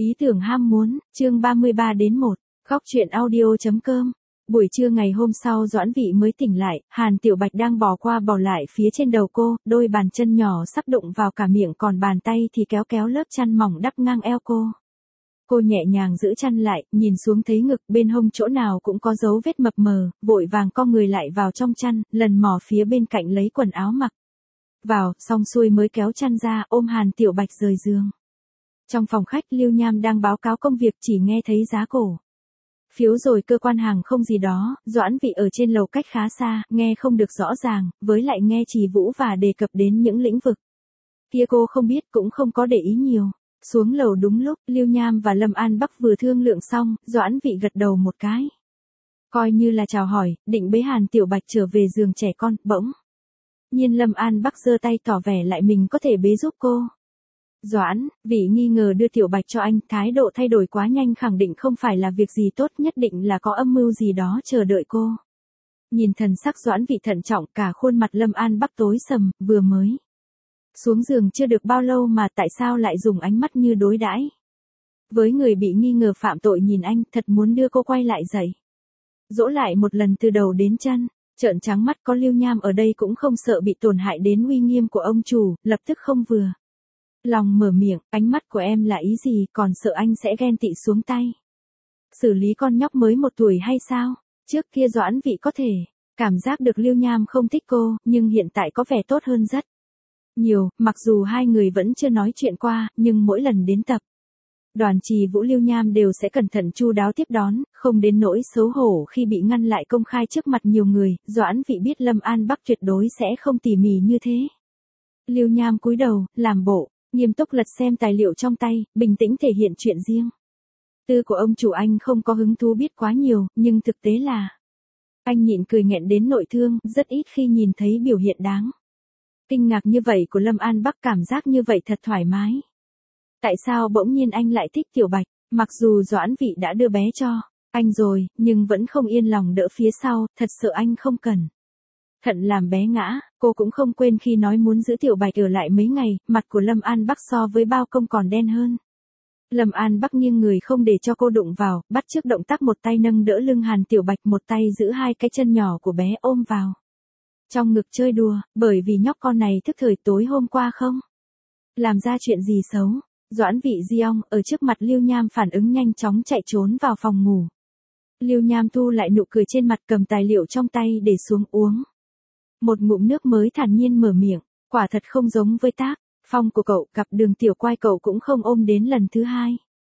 Ý tưởng ham muốn, chương 33-1, góc truyện audio.com. Buổi trưa ngày hôm sau Doãn Vị mới tỉnh lại, Hàn Tiểu Bạch đang bò qua bò lại phía trên đầu cô, đôi bàn chân nhỏ sắp đụng vào cả miệng còn bàn tay thì kéo kéo lớp chăn mỏng đắp ngang eo cô. Cô nhẹ nhàng giữ chăn lại, nhìn xuống thấy ngực bên hông chỗ nào cũng có dấu vết mập mờ, vội vàng co người lại vào trong chăn, lần mò phía bên cạnh lấy quần áo mặc. Vào, xong xuôi mới kéo chăn ra, ôm Hàn Tiểu Bạch rời giường. Trong phòng khách Lưu Nham đang báo cáo công việc chỉ nghe thấy giá cổ phiếu rồi cơ quan hàng không gì đó, Doãn Vị ở trên lầu cách khá xa, nghe không được rõ ràng, với lại nghe Trì Vũ và đề cập đến những lĩnh vực kia cô không biết cũng không có để ý nhiều. Xuống lầu đúng lúc, Lưu Nham và Lâm An Bắc vừa thương lượng xong, Doãn Vị gật đầu một cái. Coi như là chào hỏi, định bế Hàn Tiểu Bạch trở về giường trẻ con, bỗng nhiên Lâm An Bắc giơ tay tỏ vẻ lại mình có thể bế giúp cô. Doãn Vị nghi ngờ đưa Tiểu Bạch cho anh, thái độ thay đổi quá nhanh khẳng định không phải là việc gì tốt, nhất định là có âm mưu gì đó chờ đợi cô. Nhìn thần sắc Doãn Vị thận trọng, cả khuôn mặt Lâm An Bắc tối sầm, vừa mới xuống giường chưa được bao lâu mà tại sao lại dùng ánh mắt như đối đãi với người bị nghi ngờ phạm tội nhìn anh, thật muốn đưa cô quay lại dậy. Dỗ lại một lần từ đầu đến chân, trợn trắng mắt, có Lưu Nham ở đây cũng không sợ bị tổn hại đến uy nghiêm của ông chủ, lập tức không vừa lòng mở miệng, ánh mắt của em là ý gì, còn sợ anh sẽ ghen tị xuống tay xử lý con nhóc mới 1 tuổi hay sao? Trước kia Doãn Vị có thể cảm giác được Lưu Nham không thích cô, nhưng hiện tại có vẻ tốt hơn rất nhiều, mặc dù hai người vẫn chưa nói chuyện qua, nhưng mỗi lần đến tập đoàn Trì Vũ Lưu Nham đều sẽ cẩn thận chu đáo tiếp đón, không đến nỗi xấu hổ khi bị ngăn lại công khai trước mặt nhiều người. Doãn Vị biết Lâm An Bắc tuyệt đối sẽ không tỉ mỉ như thế. Lưu Nham cúi đầu, làm bộ nghiêm túc lật xem tài liệu trong tay, bình tĩnh thể hiện chuyện riêng tư của ông chủ anh không có hứng thú biết quá nhiều, nhưng thực tế là anh nhịn cười nghẹn đến nội thương, rất ít khi nhìn thấy biểu hiện đáng kinh ngạc như vậy của Lâm An Bắc, cảm giác như vậy thật thoải mái. Tại sao bỗng nhiên anh lại thích Tiểu Bạch, mặc dù Doãn Vị đã đưa bé cho anh rồi, nhưng vẫn không yên lòng đỡ phía sau, thật sợ anh không cần thận làm bé ngã. Cô cũng không quên khi nói muốn giữ Tiểu Bạch ở lại mấy ngày, mặt của Lâm An Bắc so với bao công còn đen hơn. Lâm An Bắc nghiêng người không để cho cô đụng vào, bắt chước động tác một tay nâng đỡ lưng Hàn Tiểu Bạch, một tay giữ hai cái chân nhỏ của bé ôm vào trong ngực chơi đùa, bởi vì nhóc con này thức thời tối hôm qua không làm ra chuyện gì xấu. Doãn Vị Diong ở trước mặt Lưu Nham phản ứng nhanh chóng chạy trốn vào phòng ngủ. Lưu Nham thu lại nụ cười trên mặt, cầm tài liệu trong tay để xuống uống một ngụm nước mới thản nhiên mở miệng, quả thật không giống với tác phong của cậu, gặp Đường Tiểu Quai cậu cũng không ôm đến lần thứ hai.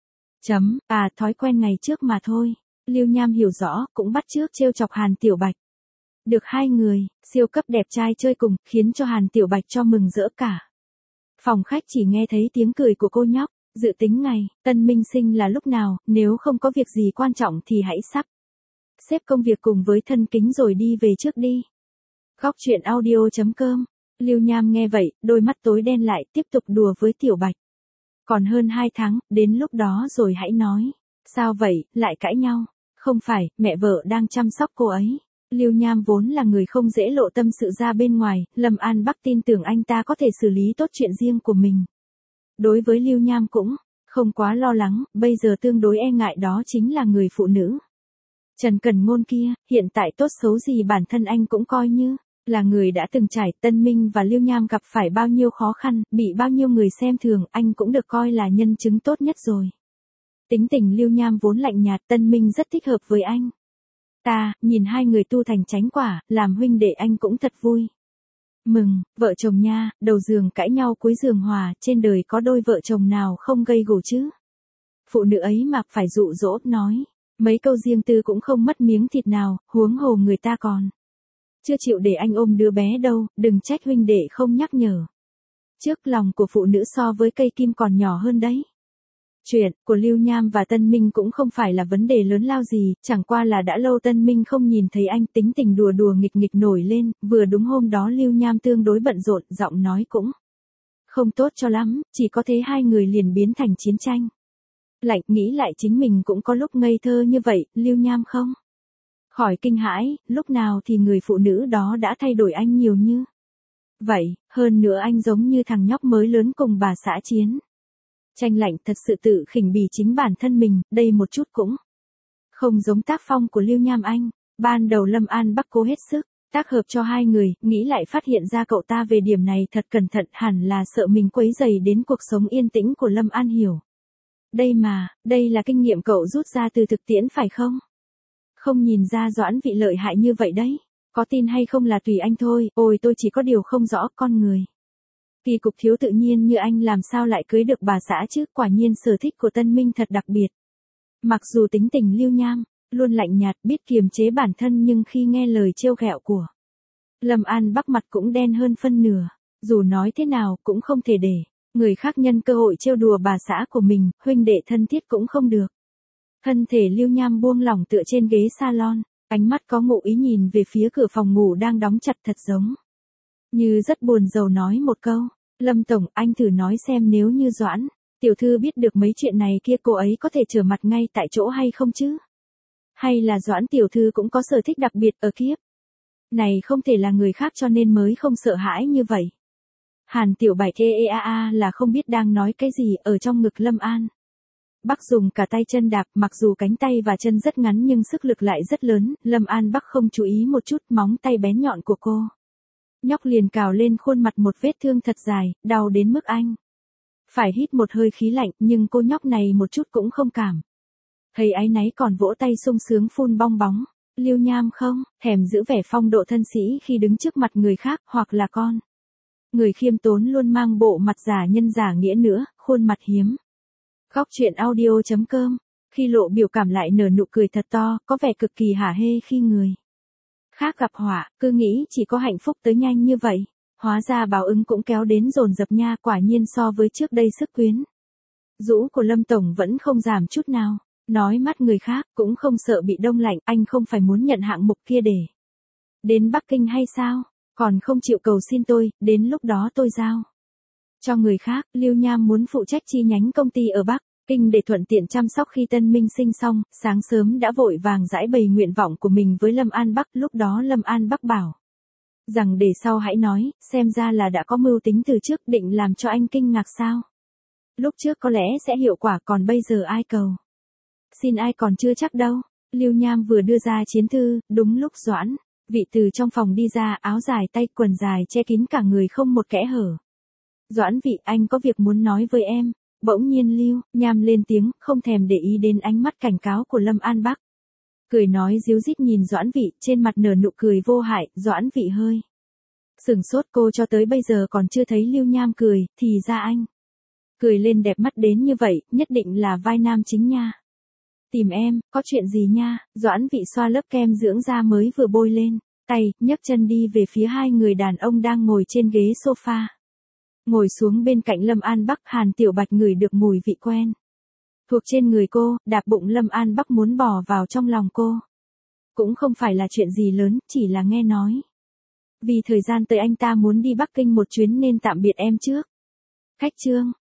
Thói quen ngày trước mà thôi. Lưu Nham hiểu rõ, cũng bắt chước trêu chọc Hàn Tiểu Bạch. Được hai người siêu cấp đẹp trai chơi cùng, khiến cho Hàn Tiểu Bạch cho mừng rỡ cả. Phòng khách chỉ nghe thấy tiếng cười của cô nhóc, dự tính ngày tân minh sinh là lúc nào, nếu không có việc gì quan trọng thì hãy sắp xếp công việc cùng với thân kính rồi đi về trước đi. Góc truyện audio.com. Lưu Nham nghe vậy, đôi mắt tối đen lại, tiếp tục đùa với Tiểu Bạch. Còn hơn 2 tháng, đến lúc đó rồi hãy nói. Sao vậy, lại cãi nhau? Không phải, mẹ vợ đang chăm sóc cô ấy. Lưu Nham vốn là người không dễ lộ tâm sự ra bên ngoài, Lâm An Bắc tin tưởng anh ta có thể xử lý tốt chuyện riêng của mình. Đối với Lưu Nham cũng không quá lo lắng, bây giờ tương đối e ngại đó chính là người phụ nữ Trần Cẩn Ngôn kia, hiện tại tốt xấu gì bản thân anh cũng coi như là người đã từng trải. Tân Minh và Lưu Nham gặp phải bao nhiêu khó khăn, bị bao nhiêu người xem thường, anh cũng được coi là nhân chứng tốt nhất rồi. Tính tình Lưu Nham vốn lạnh nhạt, Tân Minh rất thích hợp với anh nhìn hai người tu thành chánh quả, làm huynh đệ anh cũng thật vui mừng. Vợ chồng nha, đầu giường cãi nhau cuối giường hòa, trên đời có đôi vợ chồng nào không gây gổ chứ. Phụ nữ ấy mà phải dụ dỗ, nói mấy câu riêng tư cũng không mất miếng thịt nào, huống hồ người ta còn chưa chịu để anh ôm đứa bé đâu, đừng trách huynh đệ không nhắc nhở. Trước lòng của phụ nữ so với cây kim còn nhỏ hơn đấy. Chuyện của Lưu Nham và Tân Minh cũng không phải là vấn đề lớn lao gì, chẳng qua là đã lâu Tân Minh không nhìn thấy anh, tính tình đùa đùa nghịch nghịch nổi lên, vừa đúng hôm đó Lưu Nham tương đối bận rộn, giọng nói cũng không tốt cho lắm, chỉ có thế hai người liền biến thành chiến tranh lạnh. Nghĩ lại chính mình cũng có lúc ngây thơ như vậy, Lưu Nham không khỏi kinh hãi, lúc nào thì người phụ nữ đó đã thay đổi anh nhiều như vậy, hơn nữa anh giống như thằng nhóc mới lớn cùng bà xã chiến Tranh lạnh thật sự tự khỉnh bỉ chính bản thân mình, đây một chút cũng không giống tác phong của Lưu Nham Anh. Ban đầu Lâm An Bắc cố hết sức tác hợp cho hai người, nghĩ lại phát hiện ra cậu ta về điểm này thật cẩn thận, hẳn là sợ mình quấy rầy đến cuộc sống yên tĩnh của Lâm An Hiểu. Đây là kinh nghiệm cậu rút ra từ thực tiễn phải không? Không nhìn ra Doãn Vị lợi hại như vậy đấy. Có tin hay không là tùy anh thôi, ôi tôi chỉ có điều không rõ con người. Kỳ cục thiếu tự nhiên như anh làm sao lại cưới được bà xã chứ, quả nhiên sở thích của Tân Minh thật đặc biệt. Mặc dù tính tình Lưu Nham luôn lạnh nhạt, biết kiềm chế bản thân, nhưng khi nghe lời trêu ghẹo của Lâm An Bắc mặt cũng đen hơn phân nửa. Dù nói thế nào cũng không thể để người khác nhân cơ hội trêu đùa bà xã của mình, huynh đệ thân thiết cũng không được. Thân thể Lưu Nham buông lỏng tựa trên ghế salon, ánh mắt có ngụ ý nhìn về phía cửa phòng ngủ đang đóng chặt, thật giống như rất buồn rầu nói một câu. Lâm tổng, anh thử nói xem nếu như Doãn tiểu thư biết được mấy chuyện này kia, cô ấy có thể trở mặt ngay tại chỗ hay không chứ? Hay là Doãn tiểu thư cũng có sở thích đặc biệt ở kiếp này, không thể là người khác cho nên mới không sợ hãi như vậy. Hàn Tiểu Bạch là không biết đang nói cái gì, ở trong ngực Lâm An Bắc dùng cả tay chân đạp, mặc dù cánh tay và chân rất ngắn nhưng sức lực lại rất lớn, Lâm An Bắc không chú ý một chút, móng tay bén nhọn của cô nhóc liền cào lên khuôn mặt một vết thương thật dài, đau đến mức anh phải hít một hơi khí lạnh, nhưng cô nhóc này một chút cũng không cảm thấy áy náy, còn vỗ tay sung sướng phun bong bóng. Lưu Nham không thèm giữ vẻ phong độ thân sĩ khi đứng trước mặt người khác, hoặc là con người khiêm tốn luôn mang bộ mặt giả nhân giả nghĩa nữa, khuôn mặt hiếm. Góc truyện audio.com, khi lộ biểu cảm lại nở nụ cười thật to, có vẻ cực kỳ hả hê khi người khác gặp họa, cứ nghĩ chỉ có hạnh phúc tới nhanh như vậy. Hóa ra báo ứng cũng kéo đến dồn dập nha, quả nhiên so với trước đây sức quyến rũ của Lâm Tổng vẫn không giảm chút nào. Nói mắt người khác, cũng không sợ bị đông lạnh, anh không phải muốn nhận hạng mục kia để đến Bắc Kinh hay sao? Còn không chịu cầu xin tôi, đến lúc đó tôi giao cho người khác. Lưu Nham muốn phụ trách chi nhánh công ty ở Bắc Kinh để thuận tiện chăm sóc khi Tân Minh sinh xong, sáng sớm đã vội vàng giải bày nguyện vọng của mình với Lâm An Bắc. Lúc đó Lâm An Bắc bảo rằng để sau hãy nói, xem ra là đã có mưu tính từ trước, định làm cho anh kinh ngạc sao? Lúc trước có lẽ sẽ hiệu quả, còn bây giờ ai cầu xin ai còn chưa chắc đâu. Lưu Nham vừa đưa ra chiến thư, đúng lúc Doãn Vị từ trong phòng đi ra, áo dài tay quần dài che kín cả người không một kẽ hở. Doãn Vị, anh có việc muốn nói với em. Bỗng nhiên Lưu Nham lên tiếng, không thèm để ý đến ánh mắt cảnh cáo của Lâm An Bắc. Cười nói díu dít nhìn Doãn Vị, trên mặt nở nụ cười vô hại. Doãn Vị hơi sửng sốt, cô cho tới bây giờ còn chưa thấy Lưu Nham cười, thì ra anh cười lên đẹp mắt đến như vậy, nhất định là vai nam chính nha. Tìm em, có chuyện gì nha? Doãn Vị xoa lớp kem dưỡng da mới vừa bôi lên tay, nhấc chân đi về phía hai người đàn ông đang ngồi trên ghế sofa. Ngồi xuống bên cạnh Lâm An Bắc, Hàn Tiểu Bạch ngửi được mùi vị quen thuộc trên người cô, đạp bụng Lâm An Bắc muốn bò vào trong lòng cô. Cũng không phải là chuyện gì lớn, chỉ là nghe nói vì thời gian tới anh ta muốn đi Bắc Kinh một chuyến nên tạm biệt em trước. Khách trương,